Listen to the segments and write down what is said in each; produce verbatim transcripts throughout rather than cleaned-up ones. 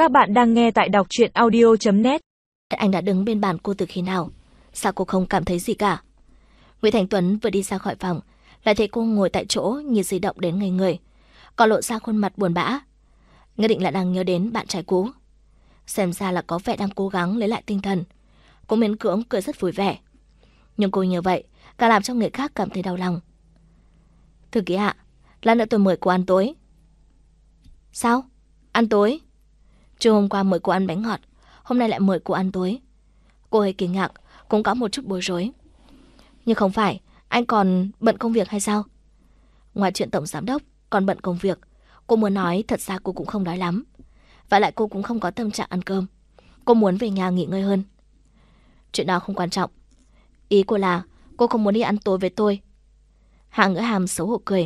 Các bạn đang nghe tại đọc truyện audio chấm net. Anh đã đứng bên bàn cô từ khi nào? Sao cô không cảm thấy gì cả? Nguyễn Thành Tuấn vừa đi ra khỏi phòng, lại thấy cô ngồi tại chỗ nhìn di động đến ngây người, còn lộ ra khuôn mặt buồn bã. Nhất định là đang nhớ đến bạn trai cũ. Xem ra là có vẻ đang cố gắng lấy lại tinh thần. Cô miễn cưỡng cười rất vui vẻ. Nhưng cô như vậy càng làm cho người khác cảm thấy đau lòng. Thư ký ạ, lát nữa tôi mời cô ăn tối. Sao? Ăn tối? Trưa hôm qua mời cô ăn bánh ngọt, hôm nay lại mời cô ăn tối. Cô hơi kinh ngạc, cũng có một chút bối rối. Nhưng không phải, anh còn bận công việc hay sao? Ngoài chuyện tổng giám đốc, còn bận công việc. Cô muốn nói thật ra cô cũng không đói lắm. Và lại cô cũng không có tâm trạng ăn cơm. Cô muốn về nhà nghỉ ngơi hơn. Chuyện đó không quan trọng. Ý cô là cô không muốn đi ăn tối với tôi. Hạ Ngữ Hàm xấu hổ cười.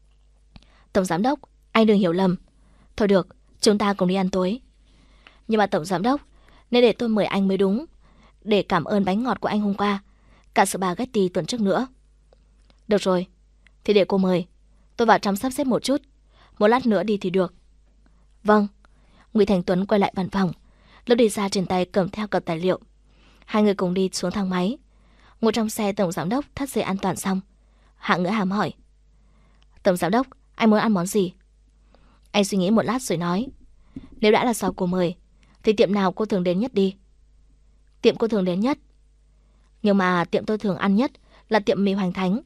Tổng giám đốc, anh đừng hiểu lầm. Thôi được, chúng ta cùng đi ăn tối. Nhưng mà tổng giám đốc, nên để tôi mời anh mới đúng. Để cảm ơn bánh ngọt của anh hôm qua, cả spaghetti tuần trước nữa. Được rồi, thì để cô mời. Tôi vào trong sắp xếp một chút. Một lát nữa đi thì được. Vâng. Nguyễn Thành Tuấn quay lại văn phòng. Lúc đi ra trên tay cầm theo cặp tài liệu. Hai người cùng đi xuống thang máy. Ngồi trong xe tổng giám đốc thắt dây an toàn xong, Hạ Ngữ Hàm hỏi: Tổng giám đốc, anh muốn ăn món gì? Anh suy nghĩ một lát rồi nói: Nếu đã là sau cô mời, thì tiệm nào cô thường đến nhất đi? Tiệm cô thường đến nhất? Nhưng mà tiệm tôi thường ăn nhất là tiệm mì Hoành Thánh.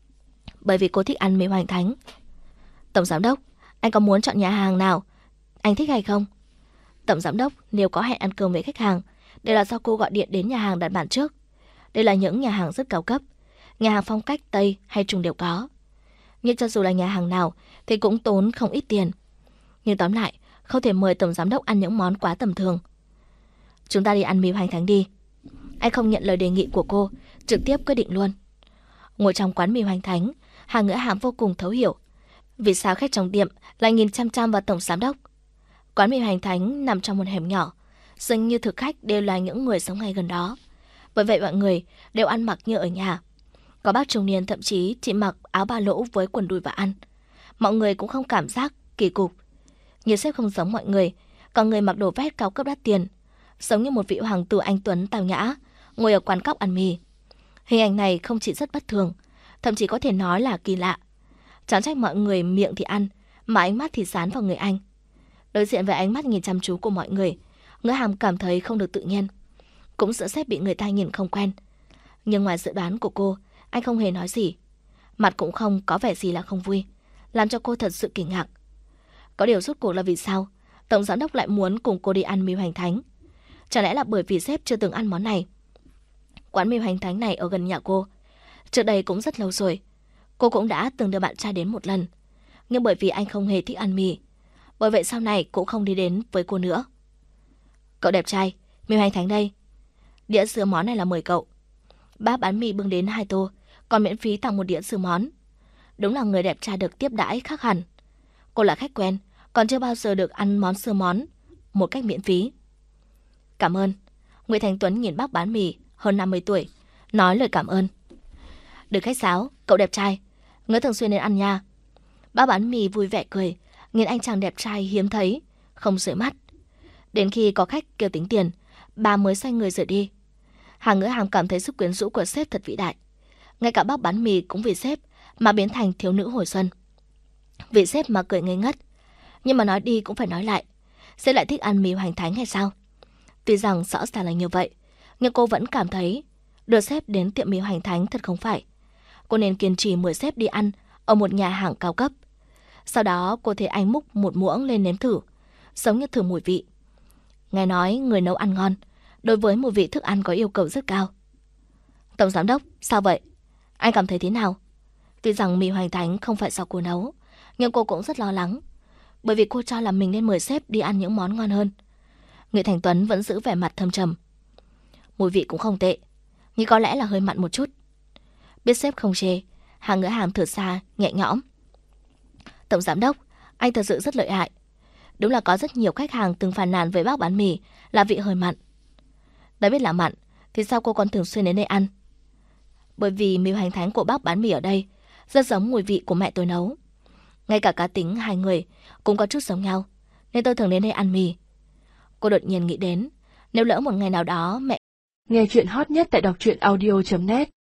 Bởi vì cô thích ăn mì Hoành Thánh. Tổng giám đốc, anh có muốn chọn nhà hàng nào anh thích hay không? Tổng giám đốc nếu có hẹn ăn cơm với khách hàng, đều là do cô gọi điện đến nhà hàng đặt bàn trước. Đây là những nhà hàng rất cao cấp, nhà hàng phong cách Tây hay Trung đều có. Nhưng cho dù là nhà hàng nào thì cũng tốn không ít tiền. Nhưng tóm lại, không thể mời tổng giám đốc ăn những món quá tầm thường. Chúng ta đi ăn mì Hoành Thánh đi. Anh không nhận lời đề nghị của cô, trực tiếp quyết định luôn. Ngồi trong quán mì Hoành Thánh, Hạ Ngữ Hàm vô cùng thấu hiểu vì sao khách trong tiệm lại nhìn chăm chăm vào tổng giám đốc. Quán mì Hoành Thánh nằm trong một hẻm nhỏ, dường như thực khách đều là những người sống ngay gần đó. Bởi vậy mọi người đều ăn mặc như ở nhà. Có bác trung niên thậm chí chỉ mặc áo ba lỗ với quần đùi và ăn. Mọi người cũng không cảm giác kỳ cục. Nhiều sếp không giống mọi người, còn người mặc đồ vest cao cấp đắt tiền, giống như một vị hoàng tử anh tuấn tào nhã ngồi ở quán cóc ăn mì. Hình ảnh này không chỉ rất bất thường, thậm chí có thể nói là kỳ lạ. Chẳng trách mọi người miệng thì ăn, mà ánh mắt thì dán vào người anh. Đối diện với ánh mắt nhìn chăm chú của mọi người, Ngữ Hàm cảm thấy không được tự nhiên. Cũng sợ sếp bị người ta nhìn không quen. Nhưng ngoài dự đoán của cô, anh không hề nói gì. Mặt cũng không có vẻ gì là không vui, làm cho cô thật sự kinh ngạc. Có điều rốt cuộc là vì sao tổng giám đốc lại muốn cùng cô đi ăn mì Hoành Thánh? Chẳng lẽ là bởi vì sếp chưa từng ăn món này? Quán mì Hoành Thánh này ở gần nhà cô. Trước đây cũng rất lâu rồi, cô cũng đã từng đưa bạn trai đến một lần. Nhưng bởi vì anh không hề thích ăn mì, bởi vậy sau này cũng không đi đến với cô nữa. Cậu đẹp trai, mì Hoành Thánh đây. Đĩa sữa món này là mời cậu. Bác bán mì bưng đến hai tô, còn miễn phí tặng một đĩa sữa món. Đúng là người đẹp trai được tiếp đãi khác hẳn. Cô là khách quen, còn chưa bao giờ được ăn món sữa món một cách miễn phí. Cảm ơn. Nguyễn Thành Tuấn nhìn bác bán mì hơn năm mươi tuổi, nói lời cảm ơn. Đừng khách sáo, cậu đẹp trai, nhớ thường xuyên đến ăn nha. Bác bán mì vui vẻ cười, nhìn anh chàng đẹp trai hiếm thấy, không rời mắt. Đến khi có khách kêu tính tiền, bà mới xoay người rời đi. Hạ Ngữ Hàm cảm thấy sức quyến rũ của sếp thật vĩ đại. Ngay cả bác bán mì cũng vì sếp mà biến thành thiếu nữ hồi xuân. Vì sếp mà cười ngây ngất. Nhưng mà nói đi cũng phải nói lại, sếp lại thích ăn mì Hoành Thánh hay sao? Tuy rằng rõ ràng là như vậy, nhưng cô vẫn cảm thấy đưa sếp đến tiệm mì Hoành Thánh thật không phải. Cô nên kiên trì mời sếp đi ăn ở một nhà hàng cao cấp. Sau đó cô thấy anh múc một muỗng lên nếm thử, giống như thử mùi vị. Nghe nói người nấu ăn ngon, đối với mùi vị thức ăn có yêu cầu rất cao. Tổng giám đốc, sao vậy? Anh cảm thấy thế nào? Tuy rằng mì Hoành Thánh không phải do cô nấu, nhưng cô cũng rất lo lắng, bởi vì cô cho là mình nên mời sếp đi ăn những món ngon hơn. Nguyễn Thành Tuấn vẫn giữ vẻ mặt thâm trầm. Mùi vị cũng không tệ, nhưng có lẽ là hơi mặn một chút. Biết sếp không chê, Hạ Ngữ Hàm thở xa, nhẹ nhõm. Tổng giám đốc, anh thật sự rất lợi hại. Đúng là có rất nhiều khách hàng từng phàn nàn với bác bán mì là vị hơi mặn. Đã biết là mặn, thì sao cô còn thường xuyên đến đây ăn? Bởi vì mì Hoành Thánh của bác bán mì ở đây rất giống mùi vị của mẹ tôi nấu. Ngay cả cá tính hai người cũng có chút giống nhau, nên tôi thường đến đây ăn mì. Cô đột nhiên nghĩ đến, nếu lỡ một ngày nào đó mẹ... Nghe chuyện hot nhất tại đọc truyện audio chấm net